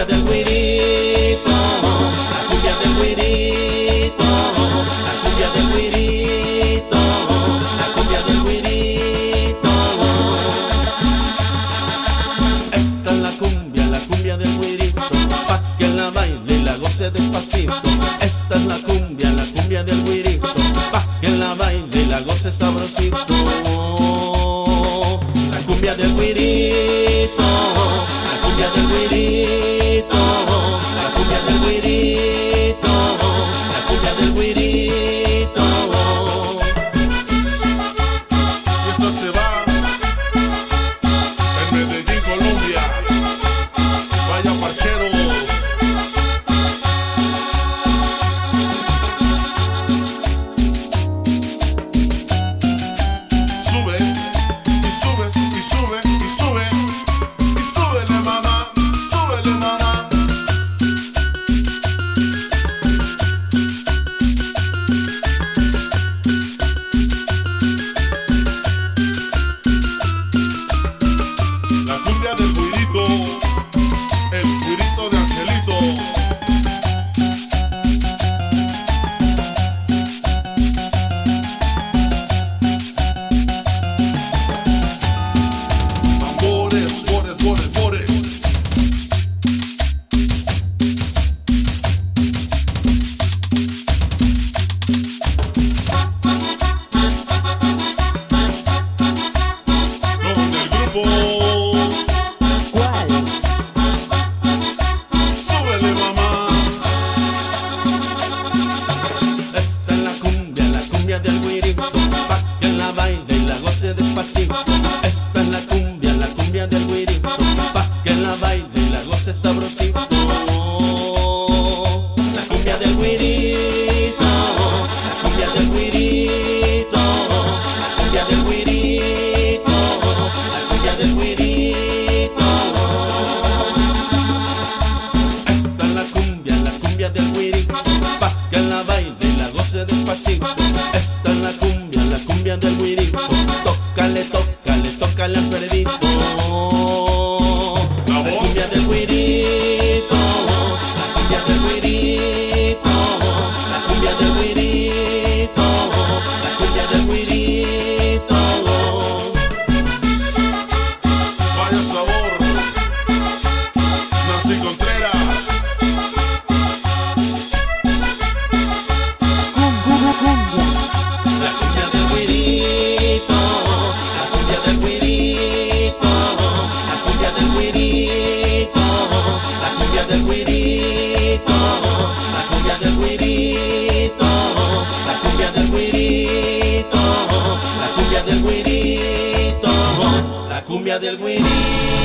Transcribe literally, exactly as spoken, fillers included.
del güirito, la cumbia del güirito, la cumbia del güirito, la cumbia del güirito. Esta es la cumbia, la cumbia del güirito, pa' que la baile y la goce despacito. Esta es la cumbia, la cumbia del güirito, pa' que la baile y la goce sabrosito. La cumbia del güirito, la cumbia del güirito, la cumbia del güirito, la cumbia del güirito. Y esta se va en Medellín, Colombia. Vaya parcheros. Sube y sube y sube y sube y súbele, mamá, súbele, mamá. La cumbia del güirito, el güirito de Angelito. Tambores, bores, bores, bores. Con el grupo. ¿Cuál? Súbele, mamá. Esta es la cumbia, la cumbia del güirito, pa' que la baile y la goce despacito. Esta es la cumbia, la cumbia del güirito, pa' que la baile y la goce sabrosito. La cumbia del güirito, la cumbia del güirito, la cumbia del güirito, la cumbia del güirito. Esta es la cumbia, la cumbia del güirito, pa' que la baile y la goce despacito. Esta es la cumbia, la cumbia del güirito, tócale, tócale, tócale al Alfredito. La La voz. cumbia del güirito, la cumbia del güirito, la cumbia del güirito, la cumbia del güirito. Vaya sabor. Nancy Contreras. Cumbia, cumbia. La cumbia del güirito, la cumbia del güirito, la cumbia del güirito, la cumbia del güirito, la cumbia del güirito, la cumbia del güirito, la cumbia del güirito, la cumbia del güirito.